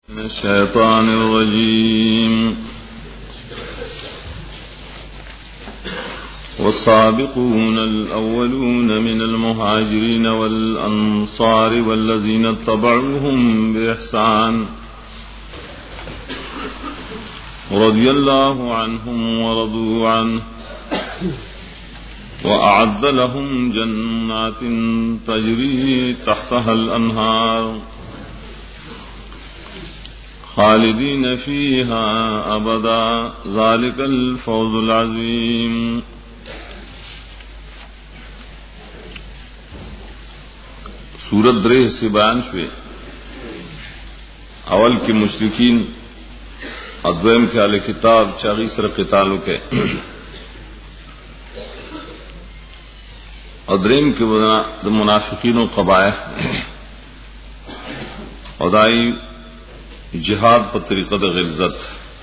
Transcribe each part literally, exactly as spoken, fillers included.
من الشيطان الرجيم والسابقون الأولون من المهاجرين والأنصار والذين اتبعوهم بإحسان رضي الله عنهم ورضوا عنه وأعد لهم جنات تجري تحتها الأنهار خالدين فيها أبدا ذلك الفوز العظيم. سورت درے سے بیان شوے. اول کی مشرکین ادویم کے اہل کتاب چاغی سر قتالو کے ادریم کے منافقین و قبائح ادائی جہاد پر طریقہ غلظت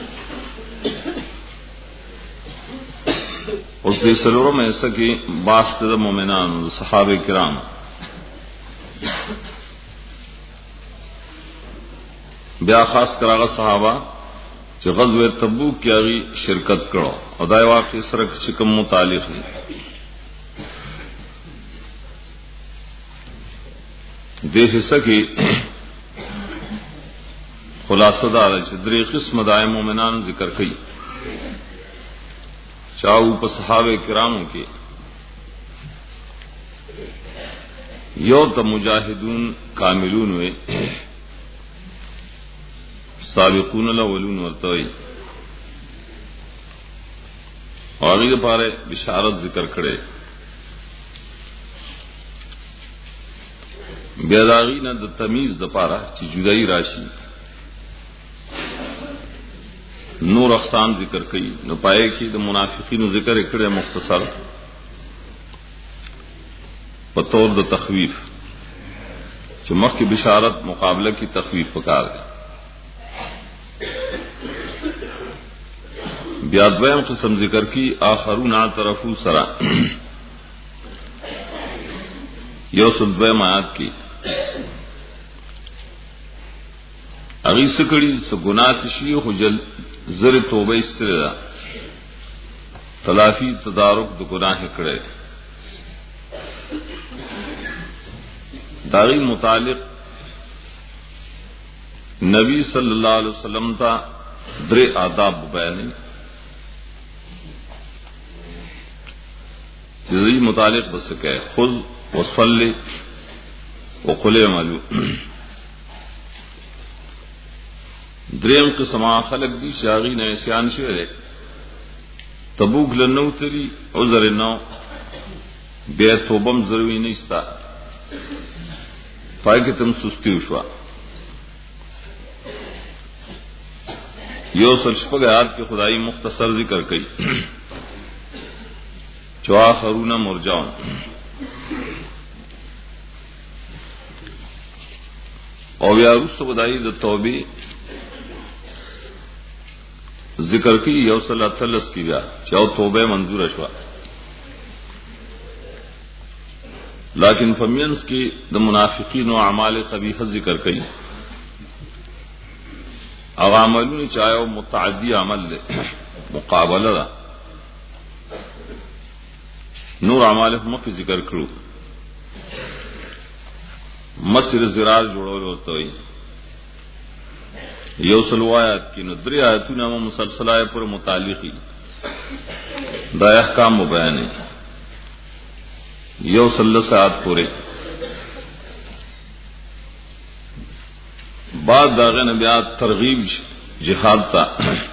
اس کے سلوروں میں ایسا کہ باسط مومنان صحابہ کرام بیا خاص کراغا صحابہ جو غزوہ تبوک کی آگی شرکت کرو ادائی واقعی سرک چکم متعلق نہیں دے حصہ کی خلاصہ دار درې قسم دائم مومنان ذکر کئی چاہو پا صحابہ کراموں کے یو تا مجاہدون کاملون ہوئے سابقون الاولون ورطوئی اور اگلی پارے بشارت ذکر کرے بیداغین دا تمیز دا پارا چی جدائی راشی نور اقسام ذکر کئی نو پائے کی دا منافقین ذکر اکڑے مختصر بطور دا تخویف چمخ کی بشارت مقابلہ کی تخویف پکار ہے. بیادویم قسم ذکر کی آخرون آترفو سرا یوسل دویم آیات کی اگی سکڑی سگناہ کشی خجل زر توبہ استردا تلافی تدارک دو گناہ کڑے داغی متعلق نبی صلی اللہ علیہ وسلم تا در آداب بیانی جزی متعلق بس کہ خذ وصلی وقل عملو. دریم قسم خلق دی شاغی نے اسیان شوئے تبوک لنو تری عذر نو بے توبم ضروری نیستا پائے کہ تم سستی وشوا یو سلشپگ آیات کے خدائی مختصر ذکر کئی چو آخرون مرجعون او بیاروس تو بدائی دا توبی ذکر کی یوصل اتلس کی گیا چاہو توبہ منظور اشوا لیکن فمینس کی دا منافقین و اعمال قبیحہ ذکر کی او عملون چاہو متعدی عمل لے مقابلہ دا نور اعمال مکی ذکر کرو مصر زرار جوڑو ہوتا ہوئی یو سلو آیات کی ندری آیتون اما مسلسل آئے پر متعلقی دا احکام و بیانی یو سلس آیات پورے بعد داغے نبیات ترغیب جہاد تا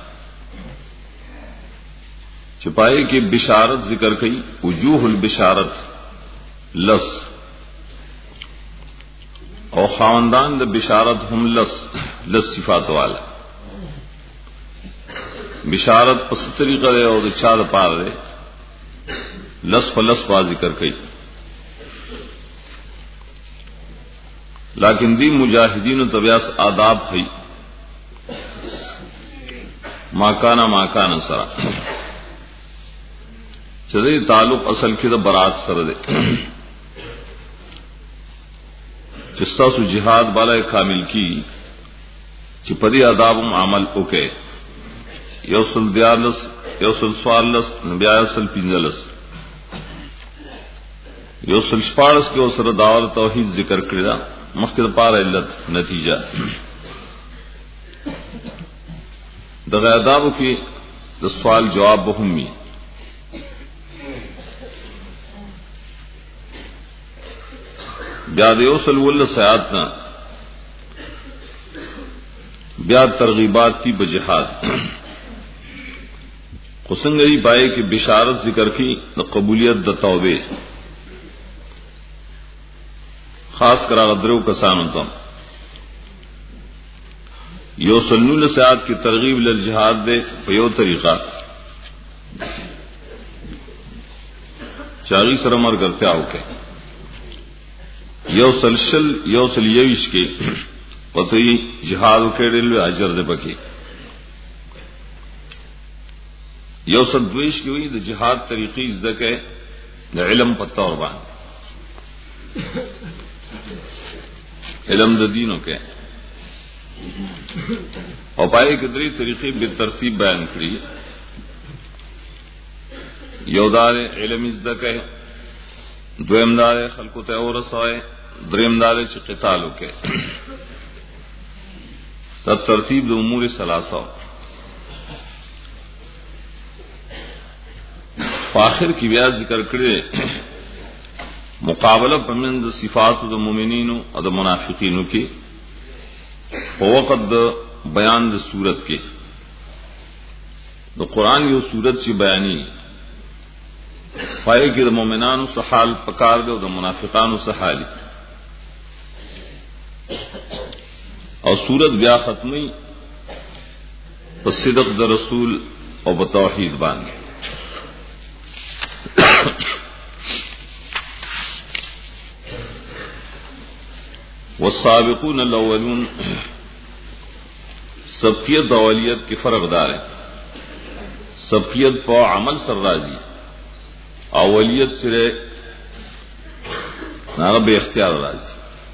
چپائے کی بشارت ذکر کئی وجوہ البشارت لس او خاندان دا بشارت ہم لس لس صفات والا بشارت پس طریقہ دے اور چار پار دے لس پا لس پا ذکر کئی لیکن دی مجاہدین و طبیعت آداب ہے ماکانا ماکانا سرا چدے تعلق اصل کی دا برات سر دے جستا سو جہاد بالا کامل کی چې په دې آداب عمل وکړي. یو سل دیارلس یو سل سوارلس بیا یو سل پنځلس یو سل شپاړس کې اوسره داور توحید ذکر کړی دا مخکې د پاره علت نتیجه د آدابو کې د سوال جواب به هم وي. بیا د یو سل ولس آیات نه بیا ترغیبات تی بجہاد قسنگری پائے کہ بشارت ذکر کی د قبولیت د توبے خاص کرا غدرو کسانو تم. یو سلنول سیاد کی ترغیب للجہاد دے پیو طریقہ چاغی سرمر کرتے آؤ کے یو سلشل یو سلیوش کے پتوی جہاد کے ریلوے اجر دے پکی یو سدویش کی ہوئی د جہاد طریقی ازدکے د علم پتہ اور بان علم د دینوں کے اور پائے کہ دری طریقے بے ترتیب بیان کری. یودار علم ازدکے دویم دار خلقو تے اور رسائے دریم دار چ قتال کے تب ترتیب د امور ثلاثہ آخر کی بیا ذکر کرے مقابلہ پمند صفات د مومنین او د منافقین کی په وقت د بیان د صورت کې د قران یو صورت چې بیانی پای کې د مؤمنانو سحال پکار دی او د منافقانو سحال او صورت بیا ختمی په صدق د رسول او په توحید باندې. والسابقون الاولون سبقیت اولیت کے فرق دار ہیں. سبقیت پا عمل سر راضی اولیت سرے ناغا بے اختیار راضی.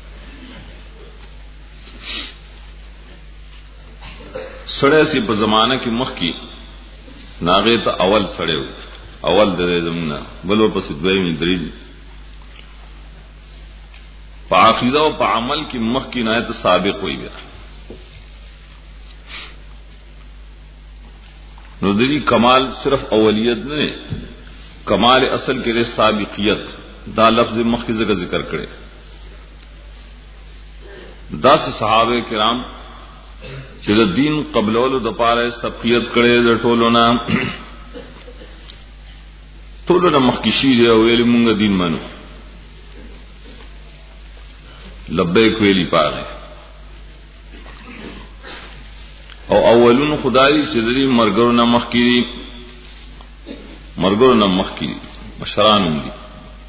سڑے سی پا زمانہ کی مخ کی ناغے تا اول سڑے ہوئی اول دے زمینہ بلو پس دوئی دریل پا عقیدہ و پا عمل کی مخ کی نایت سابق ہوئی گیا. نو دلی کمال صرف اولیت نہیں کمال اصل کے لئے سابقیت دا لفظ مخ کی ذکر ذکر کرے. دا سے صحابہ کرام چلو دین قبلولو دا پارے سبقیت کرے دا ٹولو نام ټولو نه مخکشي دی او ویل مونږ دین منو لبیک ویلی پاره او اولون خدای چې دې مرګرو نه مخکې مرګرو نه مخکې مشران دي.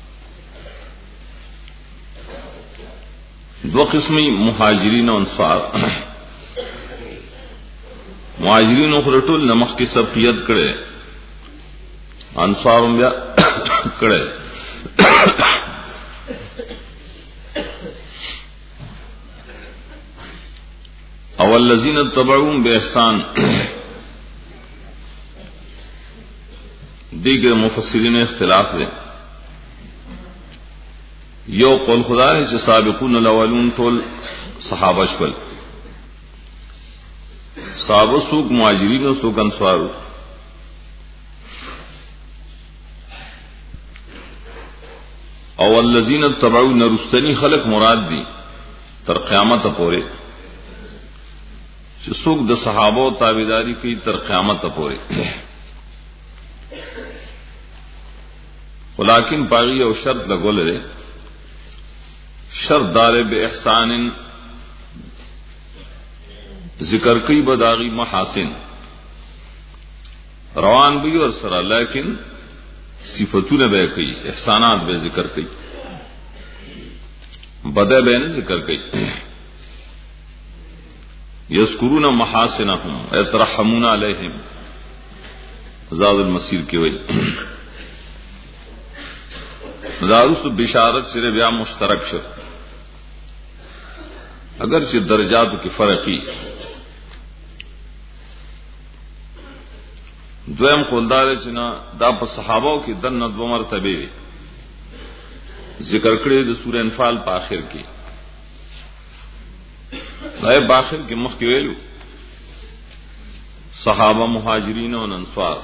دو قسمي مهاجرین او انصار. مهاجرین خو ټول نه مخکې سبقیت کړي انصار بیا کړه. او الذين تبعون باحسان دیگر مفسرین اختلاف ہے. یو قول خدا ہے چې سابقون الاولون ټول صحابه شول صحابه سوق مهاجرین او سوق انصار. او الذين تبعون رستنی خلق مراد دی تر قیامت پورے چې څوک د صحابه او تابعداري کوي تر قیامت پورے. ولیکن باغی او شرط لګول لري شرط دار به احسان ذکر کوي بداغي محاسن روان به ور سره لیکن صفتونه به کوي احسانات به ذکر کوي بده به نه ذکر کوي. یذکرون محاسنهم یترحمون علیہم زاد المسیر کی وجہ مدارس بشارت سے بیا مشترک شد اگرچہ درجات کی فرقی دویم قولدار چې نه دا په صحابهو کې دنه دو مرتبه ذکر کړی د سورہ انفال په آخر کې دا په آخر کې مخکې ویلو صحابه مهاجرین او انصار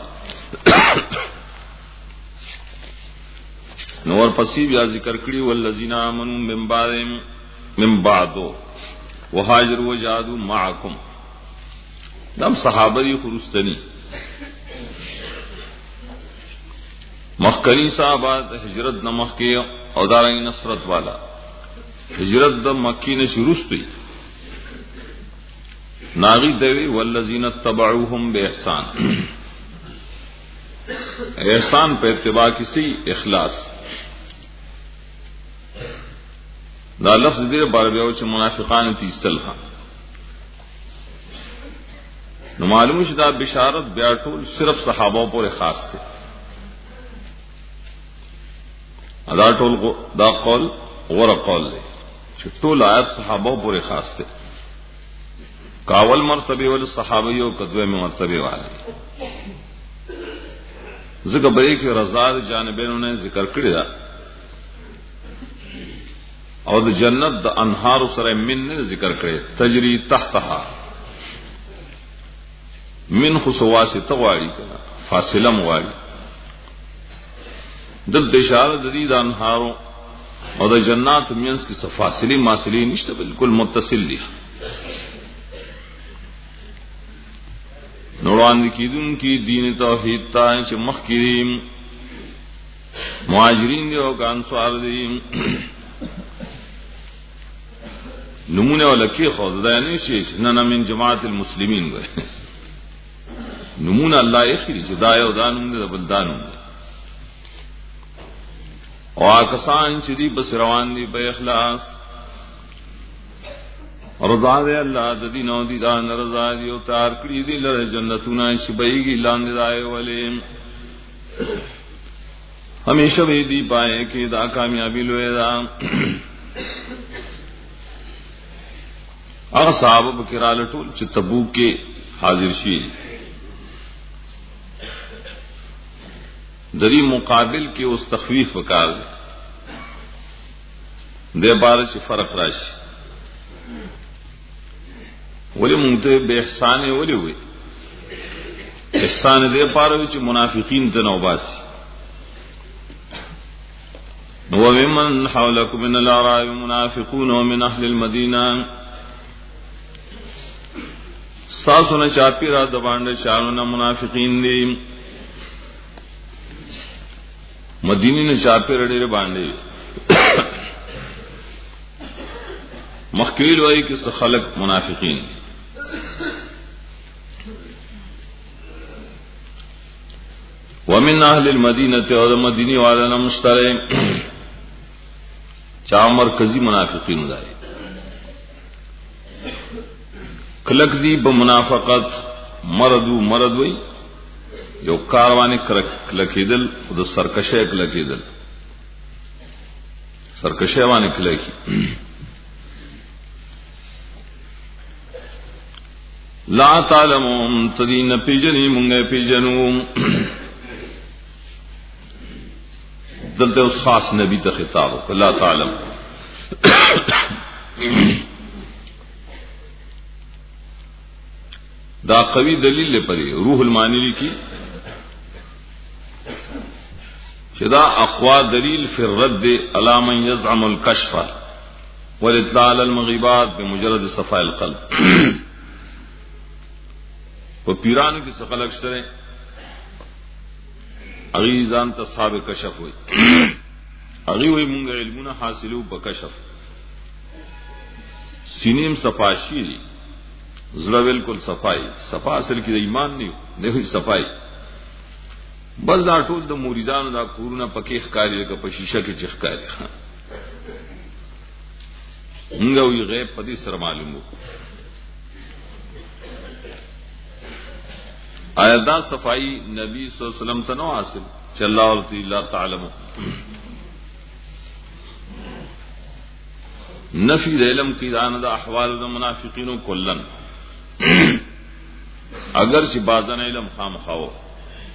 نور پسې بیا ذکر کړی والذین آمنوا من بعد من بعد وهاجروا وجاهدوا معكم دم صحابه دي خرستنی مخکنی صحابه هجرت نه مخکې او دارنګ نصرت والا هجرت د مکی نه شروع شوی ناغي دوی والذین تبعوهم باحسان احسان په اتباع کسی اخلاص دا لفظ دې بار بیا چې منافقان تی استلخا نو معلوم شي دا بشارت بیا ټول صرف صحابه پورې خاص دي ادا ټول دا قول غره قول دی چې ټول آیات صحابه پورې خاص دي کاول مرتبه ول صحابیو کدوې مرتبه والے ذکر به کې رضا جانبینو نے ذکر کړی دا او د جنت د انهار سره من نه ذکر کړی تجری تحتها من خصواسه غواړي کنا فاصله مواړي د اشاره د دې د انهارو او د جنات مینس کې فاصله ماصله نشته بالکل متصل دي نوړان کیدون کی دین توحید ته چې مخ کې مهاجرین دي او انصار دي نمونه ولکه خدای نه شي نه نه من جماعت المسلمین وي نمونه الله اخري چې دا یو دانوم دي بلدانوم دي او کسان چې دي بس روان دي په اخلاص رضا دے اللہ د دین او دی دان رضا دی او تار کړی دی لره جنتونه شبېږي لاندې دای ولې همیشه وی دی پائے کې دا کامیابی لوي دا هغه صحابه کراله ټول چې تبوک کې حاضر شي دری مقابل کې اوس تخفیف وکړ دې بار چې فرق راشي ولی مونږ ته به احسان ولی وي احسان دې پاره چې منافقین ته نو باسي نو ومن حولکم من الاعراب منافقون ومن اهل المدینه ساسونه چاپی را د باندې شانونه منافقین دي مدینه نه چاپی رډې باندې مخکیل وای کې خلق منافقین ومن اهل المدینه او مدینی والنا مشترک چا مرکزی منافقین دای کلک دی بمنافقت مردو مرد وی یو کاروانی کلکیدل د سرکشه کلکیدل سرکشه وانی کلکی لا تعلمون تدین پیجنی مونږه پیجنو دلته اوس خاص نبی ته خطاب وکړه لا تعلم دا قوی دلیل لپاره روح المانی کی شدا اقوا دلیل فی الرد علی من یزعم الکشف والاطلاع على المغیبات بمجرد صفاء القلب په پیرانو کې څه خلک شته اغیزان تصحاب کشف وي اغي وي مونږ علمونه حاصلو په کشف سینیم صفاشی زړه بالکل صفائی صفا اصل کې د ایمان نه نه صفائی بس دا ټول د مریدانو دا کورونه پکې ښکاری لکه په شیشه کې چخکاری موږ وی غیب په دې سره معلومو آیا دا صفائی نبی صلی اللہ علیہ وسلم تنو حاصل چل اللہ اللہ تعالی نفی دا علم کی دانا دا احوال دا منافقین کلن اگر چی بازن علم خام خواو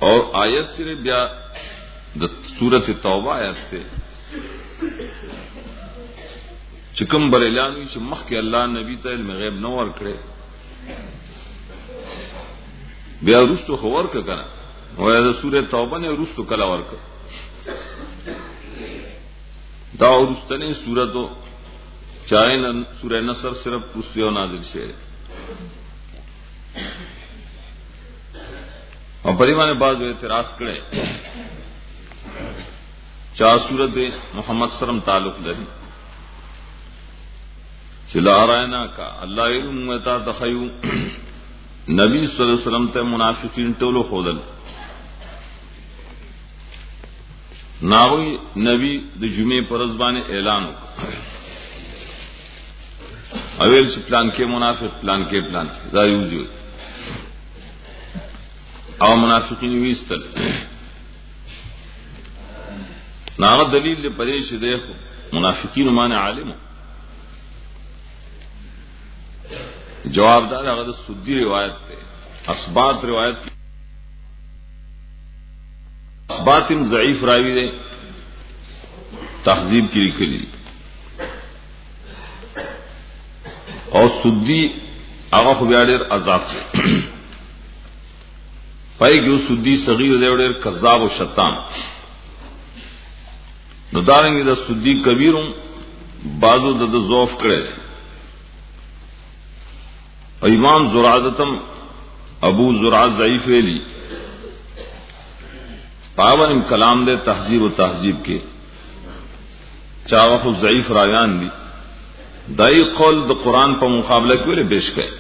اور آیت صرف بیا د سورۃ توبه آیت سے چکم بر اعلان وی چې مخکې الله نبی ته علم غیب نو ور کړی بیا رستو خبر ک کنه وای د سورۃ توبه نه رستو کلا ورک دا ورستنی سورۃ چاین سورہ نصر صرف رستو نازل شوه اور پریمانے بعض اعتراض کرے چار سورت محمد سلم تعلق لری چلا رائنا کا اللہ علم تا تخیو نبی صلی اللہ علیہ وسلم تے منافقین ټولو خودل ناوی نبی د جمعې پر ځبانه اعلان اویل چې پلان کې منافق پلان کې پلان کې دا یوځي او منافقین ویستل ناغه دلیل له پرې شه ده منافقین معنی عالم جواب دار هغه د سودی روایت ده اثبات روایت اثبات ضعیف راوی ده تهذیب کی لیکلی او سودی هغه خو بیا ډیر عذاب ده پای جو سودی صغیر دی ډیر کذاب او شیطان نو دارنګ د سودی کبیرم بازو د ضعف کړي او امام زرعتم ابو زرع ضعیف ویلی پاون کلام دے تہذیب و تہذیب کے چاوخ ضعیف راویان دی دای قول د قران په مقابله کې له پیش کړي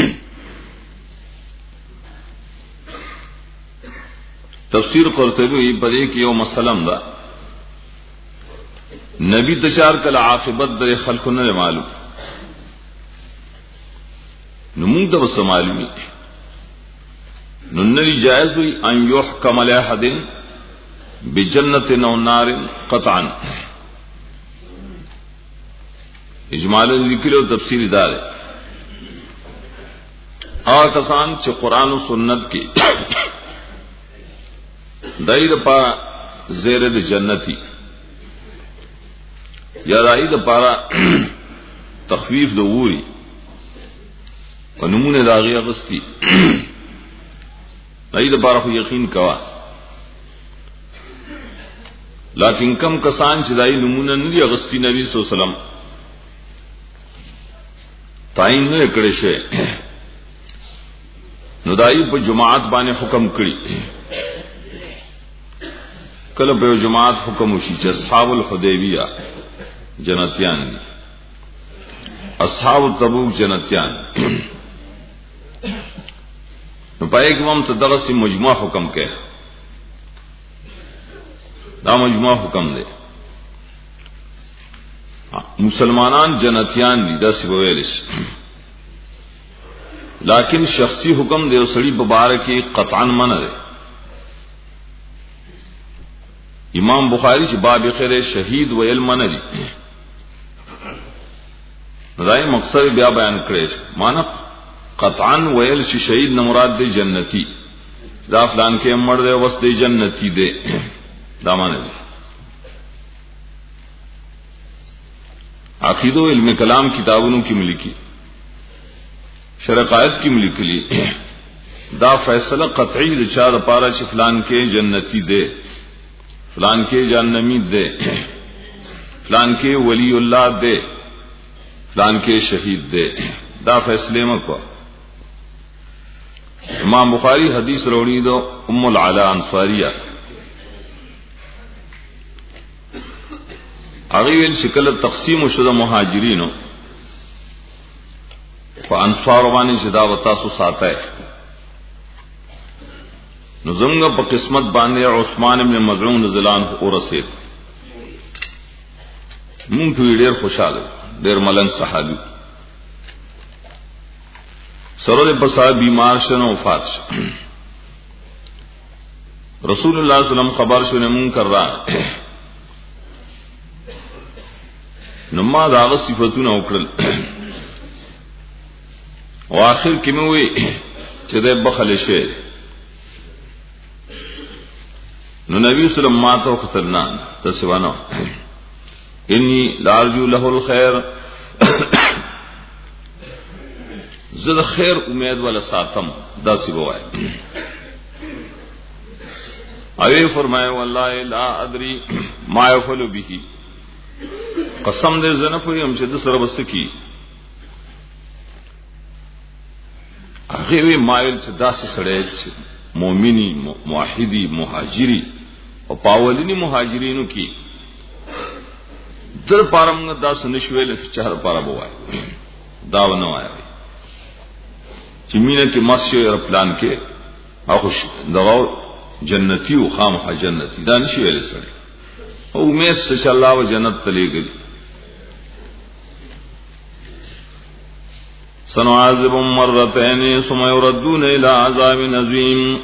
تفسیر قرطبی پدې کې یو مسلم دا نبی تشار کله عاقبت د خلق نه معلوم نو موږ د وس معلومي نو نری جائز وي ان يحكم له احد بجنت او نار قطعا اجمالا ذکر او تفسیر دار ا کسان چې قران او سنت کې دایر پا زیر د جنتی یا دایر پارا تخفیف د ووري په نمونه داغي اغستی دایر پارا خو یقین کوا لیکن کم کسان چې دای نمونه نه اغستی نبی صلی الله علیه وسلم تعین نه کړی شه نو دای په جماعت باندې حکم کړی کله په جماعت حکم وشي چې اصحاب الحدیبیہ جنتیان دي اصحاب تبوک جنتیان نو پای کې هم ته دغه سي مجموعه حکم کې دا مجموعه حکم دی مسلمانان جنتیان دي دا سی ویلش لیکن شخصی حکم دی او سړي مبارکي قطعا منع دی امام بخاری چې باب خیر شهید و علم نه دي راي مقصد بیا بیان کړی معنی قطعا ویل چې شهید نه مراد دی جنتی دا فلان کې مړ دی وس دی جنتی دی دا معنی دی عقیدہ و علم کلام کتابونو کې ملکی شرقائد کې ملکلی دا فیصله قطعی د چا د پاره چې فلان کې جنتی دی فلان کے جہنمی دے فلان کے ولی اللہ دے فلان کے شہید دے دا فیصلے مکو امام بخاری حدیث روڑی دو ام العلا انصاریہ اغیویل شکل تقسیم شدہ مہاجرینو فانصار وانی شدہ وطاسو ساتا ہے نزنګ په قسمت باندې عثمان ابن مظعون رضی الله عنه ورسید مونږ ډېر خوشاله ډېر ملنګ صحابي سره په صاحب بیمار شنو وفات شو رسول الله صلی الله علیه وسلم خبر شونه مونږ کړه نو ما دا صفاتونه وکړل او اخر کې مې وې چې د بخل شي نو نبی صلی الله علیه وسلم قتلنا تسوانو انی لارجو له الخير زد خیر امید ولا ساتم دا سی بوای اوی فرمائے والله لا ادری ما يفعل به قسم دې زنه پویم چې د سره بس کی هغه وی مایل چې داسې سړی چې مؤمنی موحدی مهاجری او پاولینی مهاجرینو کی در پارم دا سنشویل چهر پارا بوای دا ونه وای چې مینه کې مسجد او پلان کې او خوش دغه جنتی او خامخ جنتی دا نشي ویل سره او امید چې الله و جنت تلېږي سنعذب مرتين ثم يردون الى عذاب عظيم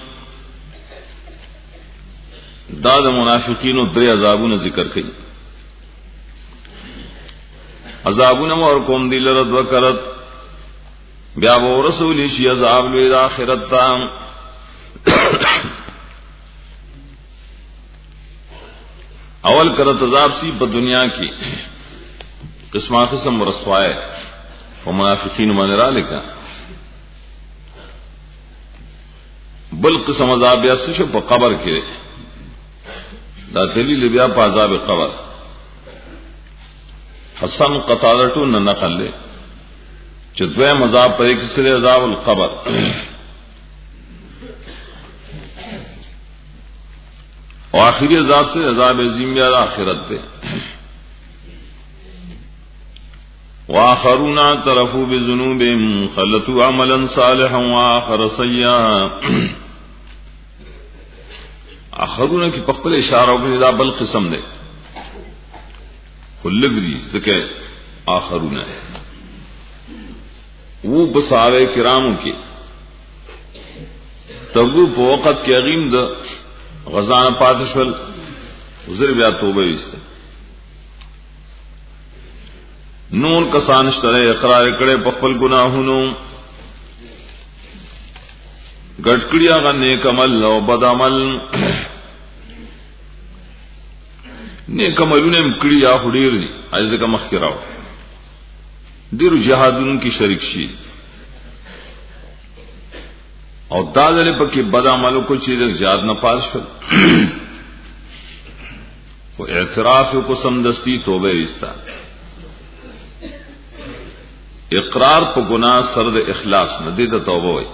دا د منافقینو درې عذابونه ذکر کړي عذابونه ورکوم دي لرد وکړت بیا و رسول شي عذاب له آخرت ته اول کرت عذاب سی په دنیا کې قسمه قسم رسوای او منافقین باندې را لګا بل قسم عذاب بیا څه په قبر کې دا دلیل بیا په عذاب قبر حسن قتاده نه نقل له چې دوی مذاب په کې سره عذاب القبر او آخری عذاب سے عذاب عظیم یا آخرت دے واخرون اعترفوا بذنوبهم خلطوا عملا صالحا واخر سیئا اخرون کی پخپل اشارہ او دا بل قسم دے خلق دی ذکر آخرون وہ بصحابہ کراموں کی تبو په وخت کې غیم د غزان پاتشول وزر بیا توبه ایسته نور کسان شتره اقرار کړي په خپل ګناهونو ګټکړیا غنه کمل او بد عمل نیک عملونه کړیا هډیر دي ازګه مخ کراو ډیرو جهادونو کې شریک شي او دادل پکې بد عملو کو چې د جهاد نه پاس شول او اعتراف کو سمدستی توبه ایستا اقرار په ګناه سره د اخلاص نه د توبه وای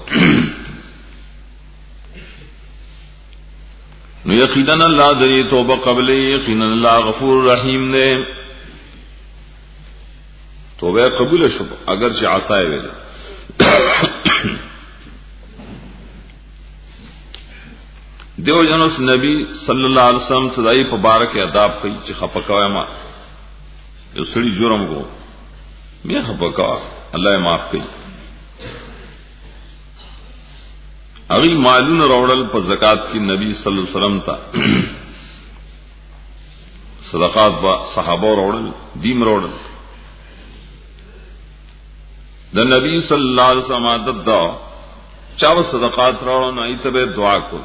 نو یقینا الله دې توبه قبل یقینا الله غفور رحیم دی توبه قبول شو اگر چې عصای ویل دیو جنوس نبی صلی اللہ علیہ وسلم تدائی پا بارک اداب کئی چی خپکاوی ما یو سڑی جرم گو می خپکاو اللہ معاف کئی اگی مالون روڑل پا زکاة کی نبی صلی اللہ علیہ وسلم تا صدقات با صحابہ روڑل دیم روڑل دا نبی صلی اللہ علیہ وسلم عادت دا چاو صدقات روڑل نائی تبے دعا کو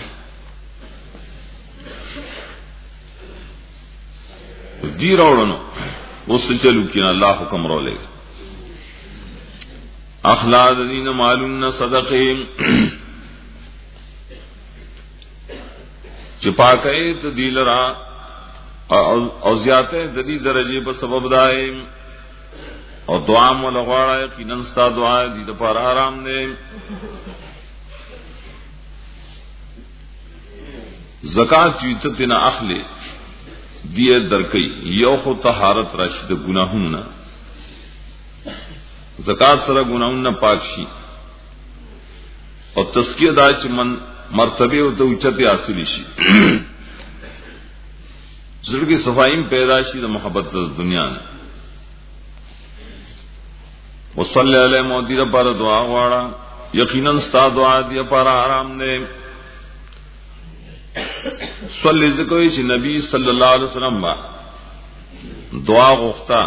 دی روڑنو اس سے چلو کیا اللہ حکم رو لے اخلاق دین معلوم صدقیم چپا کئے تو دیل را او زیادہ ددی درجے پر سبب دائے اور دعا ملغوارا یقیناً ستا دعا دی دپار آرام دے زکات چیتا تینا اخلے دیے درکئی یو خو طہارت راشد گناہون نا زکات سره گناہون نا پاک شي او تزکیه دا چې من مرتبه او د اوچته حاصل شي زړګي صفایم پیدا شي د محبت د دنیا نه وصلی علی موتی د پر دعا واړه یقینا ستا دعا دی پر آرام نه صلی ذکوی چې نبی صلی الله علیه وسلم با دعا غوښتا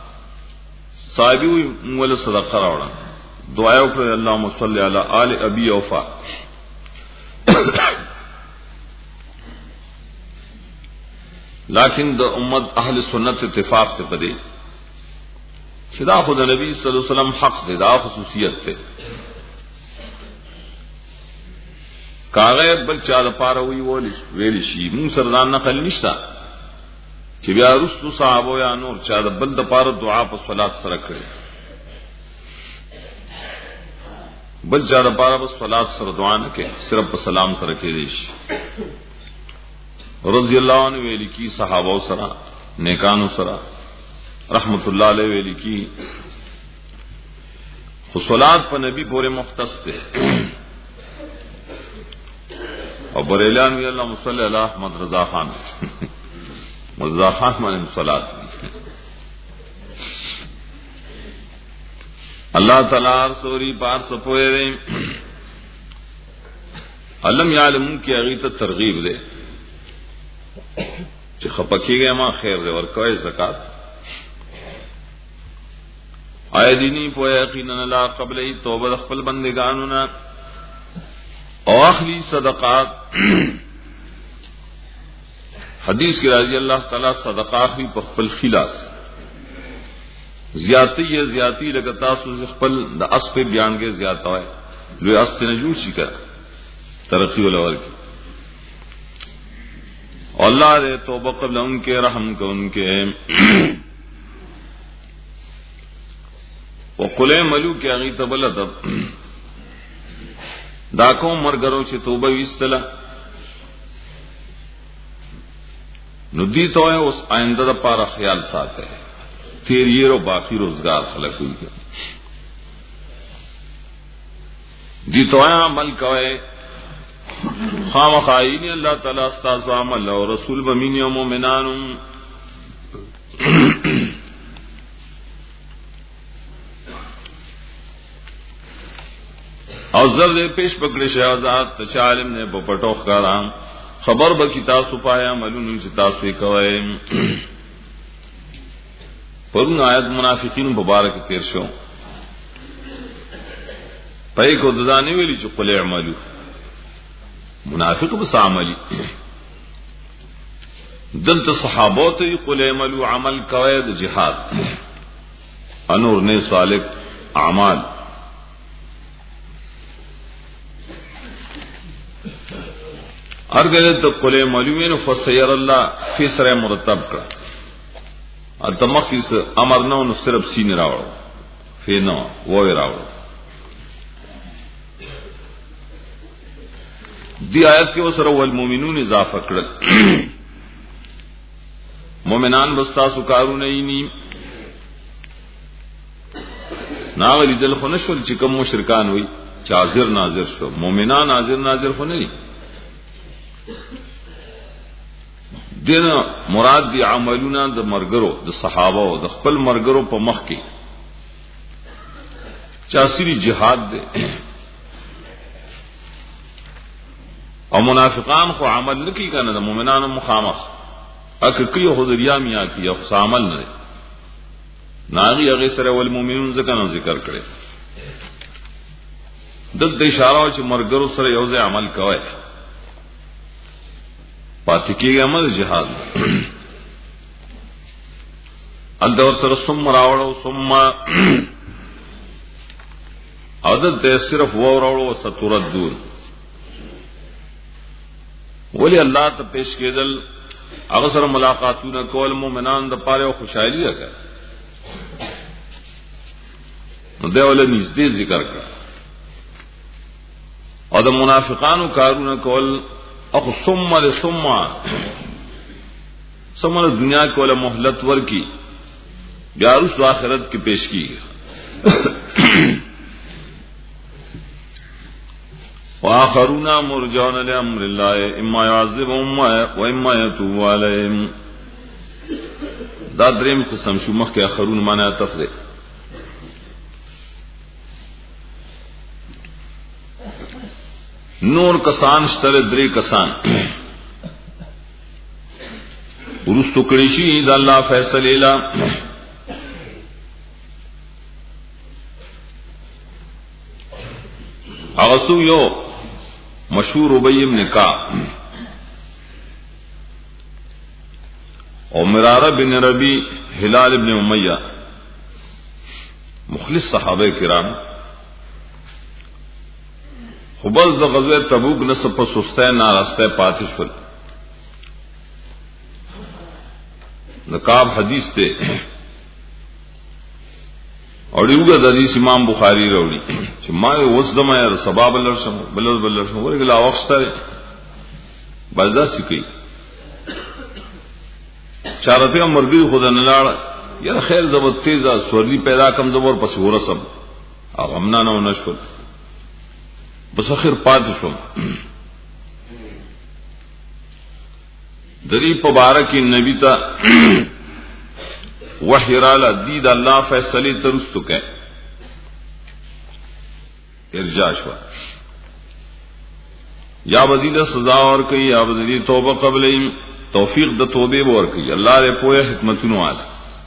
صحابي مول صدقه راوړه دعا وکړه اللهم صل علی آل ابي اوفا لیکن د امت اهل سنت اتفاق سے پدے خدا خود نبی صلی اللہ علیہ وسلم حق دے دا خصوصیت تے کاغه بل چا لپاره وی ویل شي مون سردان نقل نشتا چې بیا رسو صحابه یا نور چا د بل د پاره دعا په صلات سره کړي بل چا د پاره په صلات سره دعا نه کوي صرف په سلام سره کوي شي رضی الله عنه ویل کی صحابه سره نیکانو سره رحمت الله علیه ویل کی خو صلات په نبی پورې مختص ده اور بریلیان وی اللہ صلی اللہ احمد رضا خان رضا خان مانے صلات اللہ تعالی سوری پار سپوئے رہے علم یعلم کی اغیت ترغیب دے چی خپکی گئے ما خیر دے ورکوئے زکاة آئے دینی پوئے یقیناً اللہ قبل ہی توبہ خپل بندگانونا او اخلی صدقات حدیث کی راضی اللہ تعالی صدقہ اخلی پر خپل خلاص زیادتی یا زیادتی لگتا سو خپل دا اس پہ بیان کے زیادہ ہے لوی اس تے نجور شکا ترقی والاول کی اللہ دے توبہ قبل ان کے رحم کو ان کے وقلے ملو کے اغی تبلتب دا کوم مرګرو چې توبه وستله نو دي ته اوس آینده د پاره خیال ساته تیر یې رو باقی روزگار خلق وي دي ته عمل کوي خامخاین الله تعالی استاذ عمل او رسول بمین او مومنان او زر دے پیش پکڑے شہزاد تشالم نے بپٹو خارام خبر بکی تاسو پایا ملون چ تاسو کوي پرون آیت منافقین مبارک تیر شو پای کو ددانی ویلی چې قل اعملوا منافق بس عملی دلته صحابو ته قل اعملوا عمل کوي د جهاد انور نے صالح اعمال ارگل تو قل معلومین فسیر اللہ فیسر مرتب کرا التمخیص امر نو نو صرف سین راوڑو فی نو ووی راوڑو دی آیت کے وسر والمومنون اضافہ کرد مومنان بستا سکارو نئینی ناغلی دل خونشول چکم مشرکان ہوئی چازر ناظر شو مومنان ناظر ناظر خونی دین مراد دی عملونه د مرګرو د صحابه او د خپل مرګرو په مخ کې چاسری جهاد دی او منافقان خو عمل نکی کنه د مؤمنانو مخامخ اکه کیو حضوریا میا کیو عمل نه ناغي هغه سره ول مؤمنون ځکه ذکر کړي د اشاره چې مرګرو سره یو ځای عمل کوي پاتې کېږي عمل جهاد الدور سره ثم راوړو ثم عادت دې صرف و راوړو ستردون ولی الله ته پیش کېدل هغه سره ملاقاتونه کول مؤمنان د پاره او خوشحالي ده نو دا ول نږدې ذکر کړ او د منافقانو کارونه کول اخو ثم لثم ثم دنیا کو له مهلت ورکی بیا رس آخرت کی پیش کی واخرون مرجون لامر الله اما يعذبهم واما يتوب عليهم دا دریم قسم شو مخ کې اخرون معنا تفریق نور کسان شتر درې کسان ورستو کړي شي دا الله فیصله لا اغسو یو مشهور ابی بن کعب او مرارہ بن ربی ہلال ابن امیہ مخلص صحابہ کرام خبز د غزوہ تبوک نسب په سسته ناراسته پاتې شول. نقاب حدیث ته اور یوګه د حدیث امام بخاری راوړي چې ما وسدمه یا سبب لرشم بلل بلل شم ورګلا وخته برداشت کی چارته مرګي خدا نه لاړ یا خیر زبر تیزه سورلی پیدا کم زبر پس ورسم او امنا نه نشول بس اخر پات شم. دری مبارک نبی تا وحی رالا دید اللہ فیصلے ترستو کہ ارجاع شوا یا بدیل سزا اور کئی یا بدیل توبہ قبل توفیق د توبے اور کئی اللہ دے پویا حکمتونو والا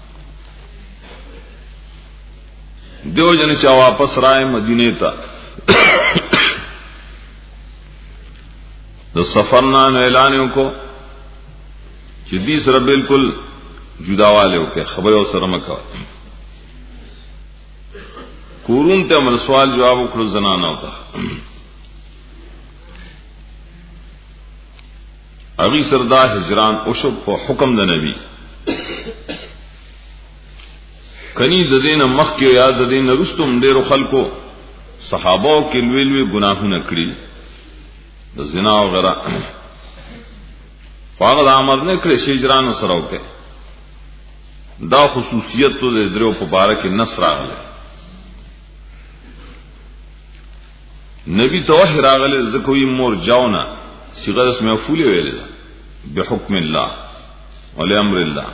دیو جن چا واپس رائے مدینے تا د سفرنا اعلانوں کو چې دې سره بالکل جداواله وکړه خبره سره مکه کورون ته امر سوال جواب وکړو زنانه وتا اغي سردا هجران او شو په حکم د نبی کني د دین مخ کې یاد د دین رستم ډیرو خلکو صحابه کې لوی لوی ګناهونه کړی د زنا او غیره فاغد امر نه کړی شي هجران سره وکړي دا خصوصیت تو د درو په باره کې نصر راغله نبی توه راغله زکوې مور جاونا صيغه اسم مفعول ویل بحکم الله ولی امر الله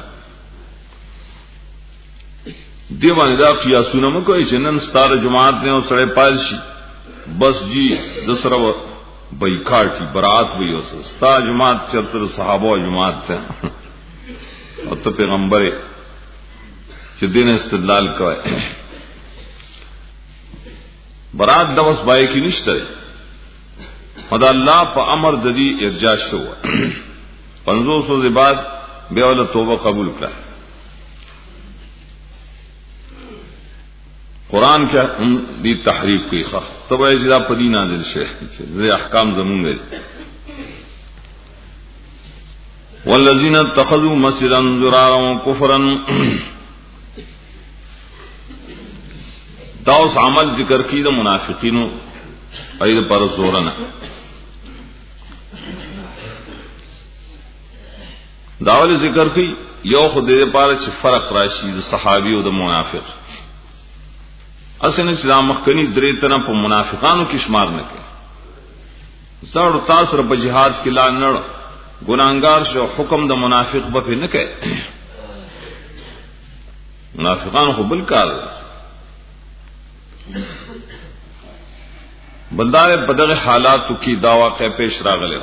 دی باندې دا قیاسونه مکو چې نن ستاره جماعت نه او سره پالشي بس جی دسره بایکاټي برات وی اوس ستا جماعت چرته صحابه جماعت ته او ته پیغمبر چې دین استدلال کوي برات دوس بای کی نشته خدا الله په امر د دې ارجاع شو پنځو سو بعد به ول توبه قبول کړه قرآن کیا دی تحریف کی خواہ تب ایجدا پدی نازل شیخ دی احکام زمون گئی والذین اتخذوا مسجدا ضرارا وكفرا داوس عمل ذکر کی د منافقینو اید پر زورنا داول ذکر کی یو خدای پاره چې فرق راشي د صحابي او د منافق اسنه اسلام مخکنی درې تنه په منافقانو کې شمار نه کړي زړه تاسو رب جهاد کې لا نړ ګناګار شو حکم د منافق به نه کوي منافقان خو بل کار بلدار بدغه حالاتو کې دا واقع پیش راغلی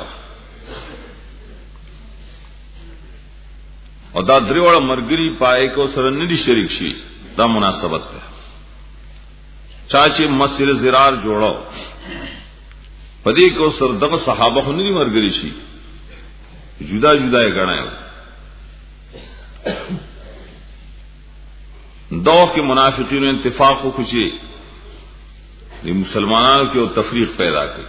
او دا درې وړ مرګري پای کو سره نه دي شریک شي دا مناسبت ده چاچی مسجد زرار جوړو پدې کو سر دغه صحابه خو نه مرګري شي جدا جدا یې غنایو دوه کې منافقینو اتفاق وکړي د مسلمانانو کې او تفریق پیدا کړي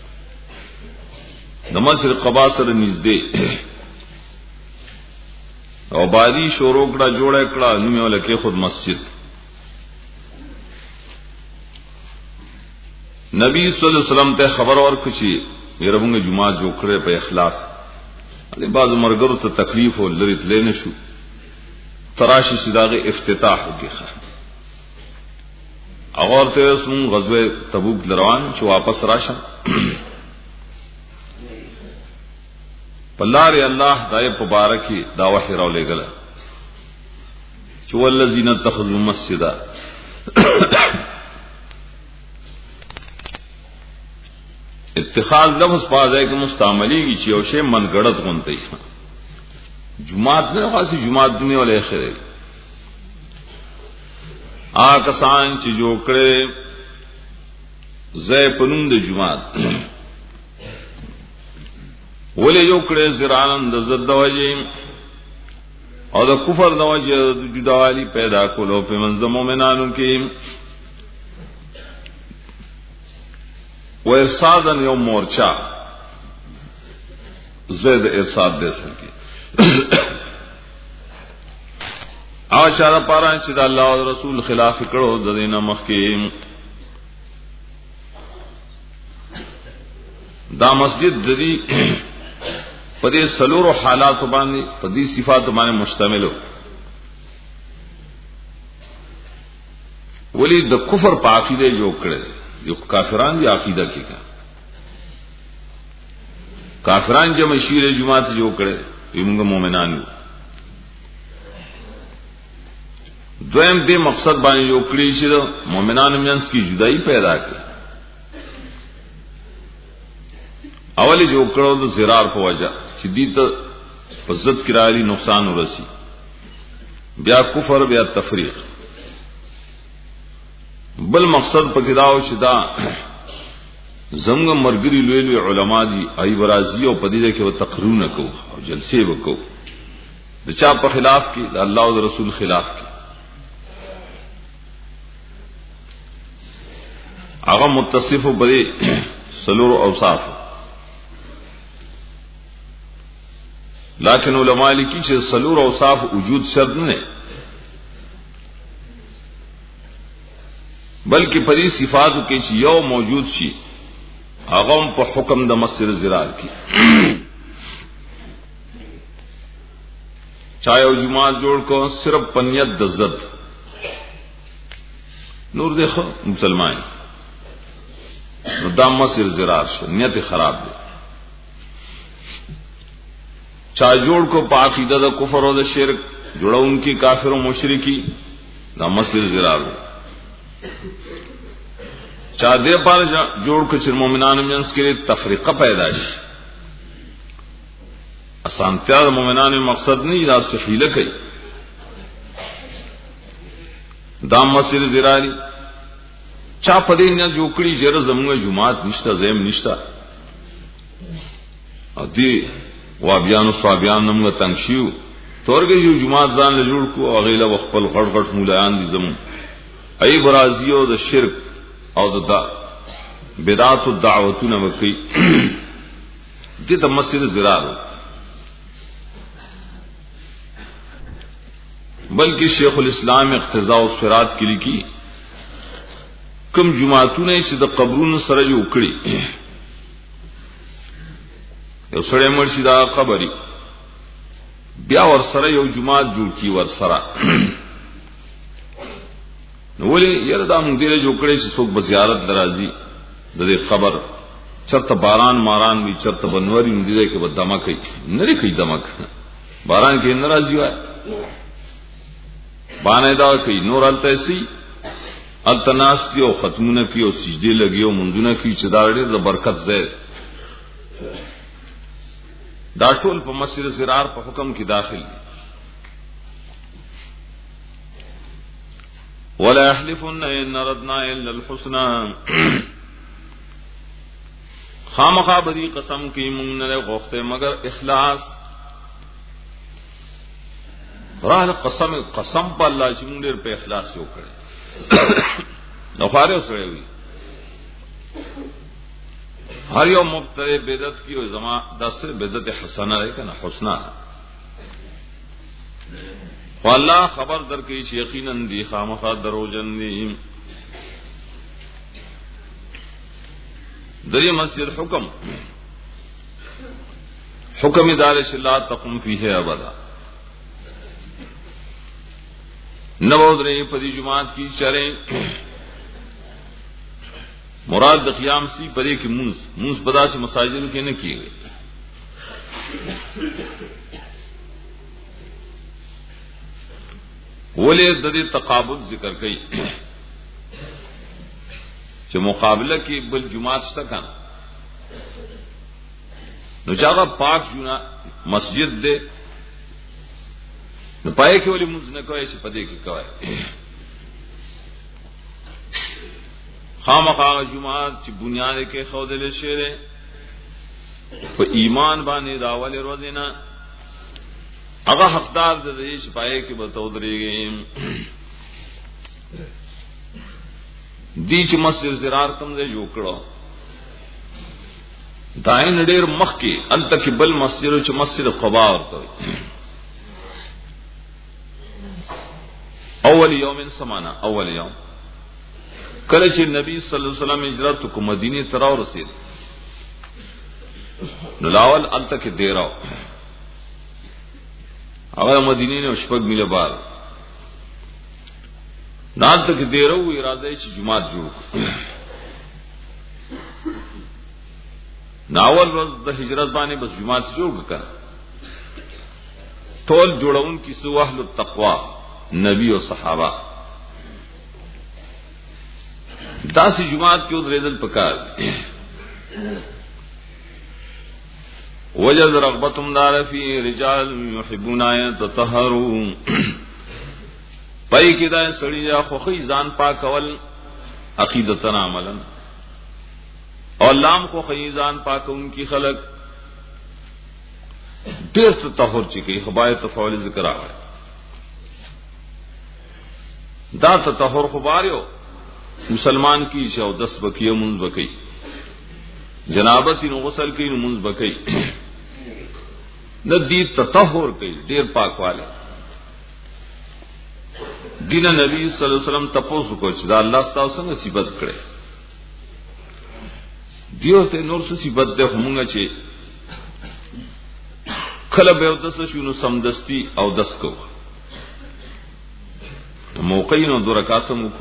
د مسجد قباء سره نږدې او بادي شروع کړه جوړه کړه نو مې ولکه خود مسجد نبی صلی اللہ علیہ وسلم ته خبر ورکړي یره موږ جمعه جوړ کړې په اخلاص علي بعض مرګرو ته تکلیف او لریت لینه شو تراشی صداغه افتتاح وکړه اگر ته اسمن غزوه تبوک روان چې واپس راشه پلار الله دای مبارکی دا وحی راو لګل چې ولذین اتخذوا مسجدا اتخاذ لفظ پازای کې مستعملی کی چې او شی منګړت غونته جمعات نه خاصی جمعات دنیا ولې اخره آ کسان چې جوړ کړي زې پنوم د جمعات ولې جوړ کړي زرانن د زد وجه او د کفر د وجه جداوالی پیدا کولو په منځ مومنانو کې و ارصادن یو مورچا زید ارصاد دے سکی آشارہ پارا چې د الله او رسول خلاف کړو د دینه مخکې دا مسجد د دې په دې سلورو حالات باندې په دې صفات باندې مشتمل ولی د کفر په عقیده جوړ کړي یو کافران دی عقیده کې کا کافران چې مشیر جماعت جوړ کړي موږ مؤمنان یو دویم دې مقصد باندې یو کړی چې مؤمنانو منځ کې جدائی پیدا کړي اولی جو کړو د زرار په وجه چې دې ته په ضد کې راځي نقصان ورسي بیا کفر بیا تفریق بل مقصد پکې داو چې دا زمغه مرګري لوی لوی علما دي ای برازي او پدې کې و تقرونه کو او جلسې وکاو د چا په خلاف کې د الله او رسول خلاف کې هغه متصف بری سلور اوصاف لیکن علماء لیکي چې سلور اوصاف وجود شرط نه بلکې پدې صفاتو کې چې یو موجود شي هغه په حکم د مسجد زرار کې چا یو جماعت جوړ کو صرف پنیت د زد نور دیکھو مسلمان دا مسجد زرار شو نیت خراب دی چا جوړ کو په عقیده د کفر او د شرک جوړون کی کافر او مشرکی دا مسجد زرار دی چا دې پر جوړ کو چې مؤمنانو منځ کې تفریقه پیدا شي اسانتیا د مؤمنانو مقصد نه دا سخیله کوي دا مسجد زراری چا پدې نه جوړکړي چې زموږ جماعت نشته زم نشته ا دې و بیان صابیان نمغه تنشیو تورګه یو جماعت ځان له جوړ کو او غیله خپل غړ غړ مولایان دي زمو ای برازیو د شرک او د بدعات او دعوتونه وکي دې د مسجد زرار بلکې شیخ الاسلام اقتضاء الصراط کې لیکي کوم جماعتونه چې د قبرونو سره جوړ کړي یو سره مرشدا قبري بیا ور سره یو جماعت جوړ کی ور سره نو ولې یره دا مونږ دې جوړ کړي چې څوک به زیارت درازي د دې قبر چرته باران ماران وی چرته بنوري دې کې به دمه کوي نه لري کوي دمه باران کې ناراضي وای باندې دا کوي نور الته سي التناس کی او ختمونه کی او سجدي لګي او منځونه کی چې دا ډېر د برکت ځای دا ټول په مسجد زرار په حکم کې داخل دي ولا يحلفن ان ردنا الا الحسنى خامخا بری قسم کی مونږ نه غوښته مگر اخلاص راه قسم قسم په الله چې مونږ ډېر په اخلاص یو کړی نو خارو سره وي هر یو مبتدی بدعت کی او زما داسه بدعت حسنه لري کنه حسنا والله خبر درکې چې یقینا دی خامخا دروژن دي دری مسجد حکم حکم ادارے سے لا تقم فیہ ابدا نبود رہی پدی جماعت کی چریں مراد د قیام سی پدی کی منز منز پدا سے مساجد کے نہ کیے گئے ولی ددی تقابل ذکر کئی چې مقابله کې بل جماعت شته کنه نو چاغه پاک جنا مسجد دے نو پای کې ولې موږ نه کوي چې پدې کې کوي خامخا جماعت چې بنیاد کې خودل شي په ایمان باندې داول روزینا هغه حقدار د دې شپای کې به تودريږي دي چې مسجد زرار کوم ځای جوړ کړو داین ډېر مخ کې الته کې بل مسجد چې مسجد قباء ورته اول یوم سمانا اول یوم کله چې نبی صلی الله علیه وسلم هجرت کو مدینه ته را ورسید نو لاول الته کې دیراو هغه مدینه نه شپږ میله بار نالته کې دیرو اراده چې جمعه جوړ ناول ورځ د هجرت باندې بس جمعه جوړ کړ ټول جوړون کی سو اهل التقوا نبی او صحابه داسې جمعات کې ودرېدل پکار وجد رغبتم دار فی رجال یحبون یتطهروا پای کې دا سړی یا خوخی ځان پاکول عقیدتن عملا او لام کو خیزان پاکون کی خلق ډیر تطهر چي کی خبای تفاول ذکر راغی دا تطهر خباریو مسلمان کی شو دس بکیه منز بکی جنابت نو غسل کی نو منز بکی ندی تطهر کی ډیر پاک والے دین نبی صلی الله علیه وسلم تپوس کو چې دا الله تعالی څنګه صفت کړي دیو ته نور څه صفت ده همغه چې کله به ودس شنو سمدستی او دس کو موقعینو دو رکعاتم کو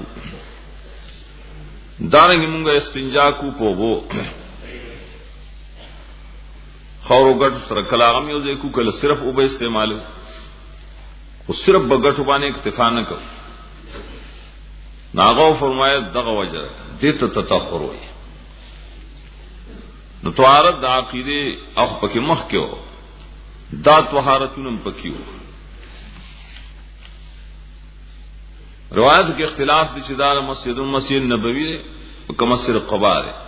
دارنګ موږ استنجا کو په وو خورو ګټ سره کلاغم یو ځای کو کله صرف او به استعمالو او صرف بغټو باندې اکتفا نه کو ناغو فرمایا دغه وجه دې ته تطهر وي نو طهارت د عقیده او پکې مخ کې و دا طهارتونم پکې و روایت کې اختلاف دي چې دا مسجد مسجد نبوي او کوم مسجد قباء دی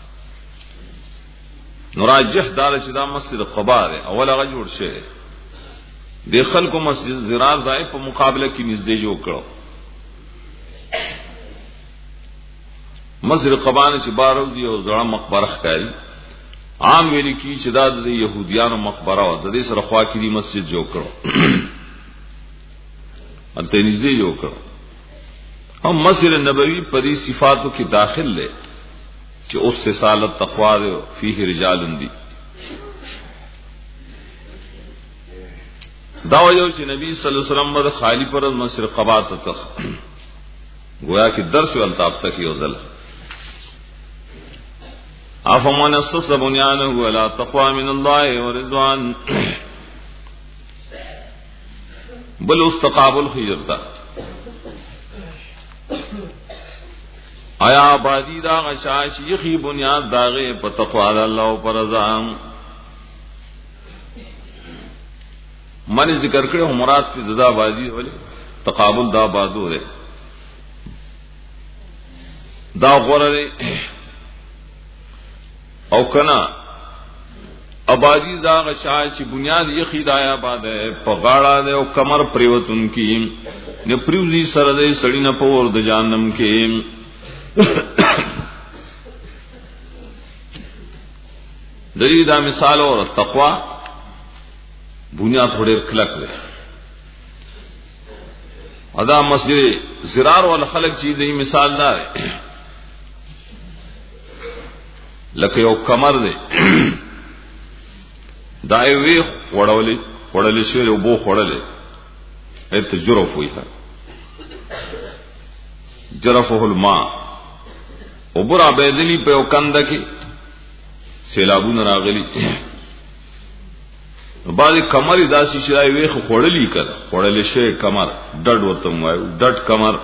نو راجح دا چې دا مسجد قباء دی اول هغه جوړ شوی د خلکو مسجد زرار دای په مقابله کې نږدې جوړ کړو مسجد قباء چې بارو دی او زړه مقبره ښکاري عام ویل کی چې دا د يهوديانو مقبره و د دې سره خوا کې دی مسجد جوړ کړو انته نږدې جوړ کړو هم مسجد نبوي په دې صفاتو کې داخل لې چې اوس سے سالت تقوا ده فيه رجال دي دا یو چې نبی صلی الله علیه وسلم د خالی پر مسجد قباء ته گویا کې درس او الطاف تک یو ځل افمن اسس بنيانه على تقوى من الله ورضوان بل استقابل خیرتا آیا آبادی دا غشاش یخی بنیاد داغه په تقوا الله او پر رضا من ذکر کړو مراد کی زدا آبادی ولې تقابل دا بادو ده دا غره او کنا آبادی دا غشاش چې بنیاد یخی دا آباد په غاړه ده او کمر پریوتون کی نه پریوزی سره ده سړی نه په ور د جهنم کې دلیل دا مثال اور تقوا بنیاد تھوڑے کلک دے ادا مسجد زرار وال خلق چیز دی مثال دا ہے لکه یو کمر دی دای وی وړولې وړلې شوی او بو وړلې ایت جرف وی ہے جرفه الماء او برا بيدلی په وکند کې سیلابونه راغلي بعضی کمر داسي شای ویخ خړلې کړه خړلې شي کمر ډډ ورته وایو ډډ کمر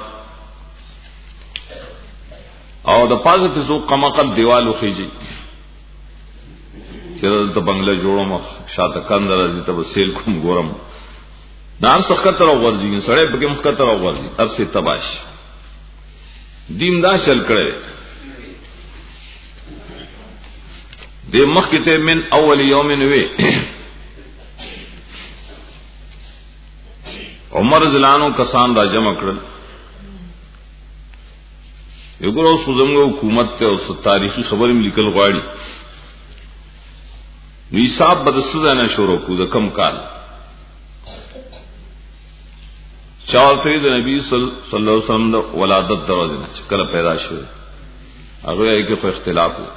او د پازه په زو قمقل دیوالو خيږي چې د بنگله جوړم شاته کندره دې ته سیل کوم ګورم نار سخت تر ورځي سړې بګم مخکتر ورځي ارسه تباش دین دا شل کړي د مخکته من اول یوم وی عمر زلانو کسان را جمع کړل یو ګورو زموږ حکومت ته اوس تاریخي خبرې لیکل غواړي نو حساب بدسته نه شروع کو د کم کال چاوته د نبی صلی الله علیه وسلم د ولادت دروازه نه کله پیدا شوه هغه یې کې په اختلاف و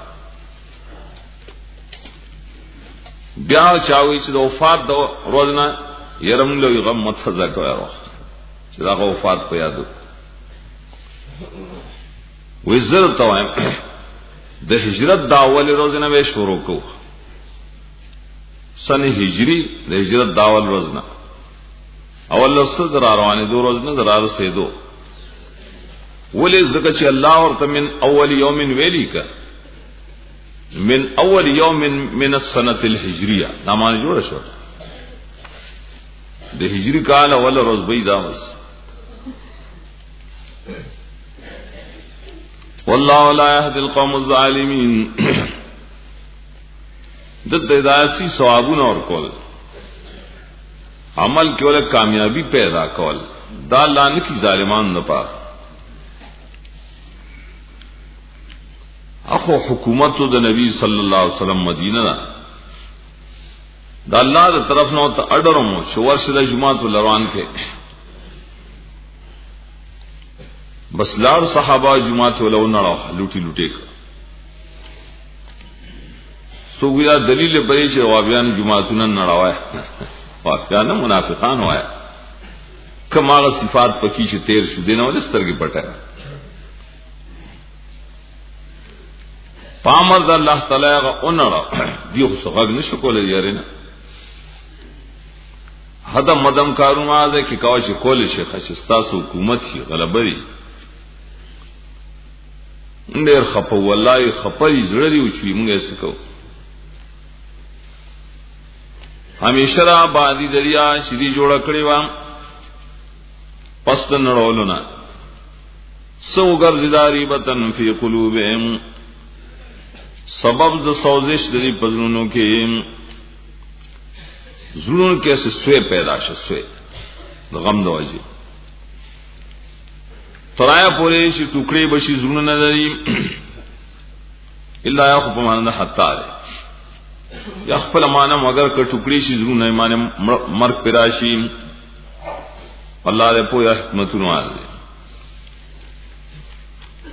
بیا چاوي چې د وفات د ورځې يرم له غم متفزه کوي چې دا وفات په یادو وزر توایم د هجرت د اول ورځې نه به شروع کو سنه هجری د هجرت د اول ورځ نه اول صدر روانه دو ورځ نه درار سیدو ولې زکه چې الله ورته من اول یوم ویلی کا من اول یوم من السنه الهجریه دا معنی جوړ شو د هجری کال اول ورځ به دا وس والله لا يهدي القوم الظالمين د دایاسي ثوابونه اور کول عمل کول کامیابی پیدا کول دا لان کی ظالمان نه پا اخو حکومت د نبی صلی الله علیه وسلم مدینه دا الله د طرف نو ته اډرمو چې ورشه د جمعه ولروان کې بس لار صحابه جمعه ولو نه لوټي لوټي سو ویا دلیل پرې چې وابیان جمعهتون نه راوای واقعا منافقان وای کماغه صفات پکې چې تیر شو دینه ول سترګې پټه پامر الله تعالی غ اونړه دیو څنګه نشو کولای یارینه هدا مدم کارونه ده کې کاوه چې کول شي خشستا حکومت شي غلبري ډېر خپو والله خپې زړه دی او چې موږ یې سکو همیشه را باندې دریا چې دی جوړ کړی و پس نړولونه سو ګرځداري بتن فی قلوبهم سبب د سوزش د پزړونو کې زړونو کې څه سوې پیدا شوه د غم د وجه ترایا پورې چې ټوکړي بشي زړونو نه لري الا یخف من حتا یا خپل معنا مگر ک ټوکړي شي زړونو ایمان مرګ پراشي الله دې په حکمتونو والے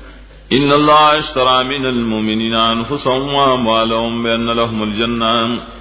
ان الله اشترى من المؤمنين انفسهم واموالهم بان لهم الجنه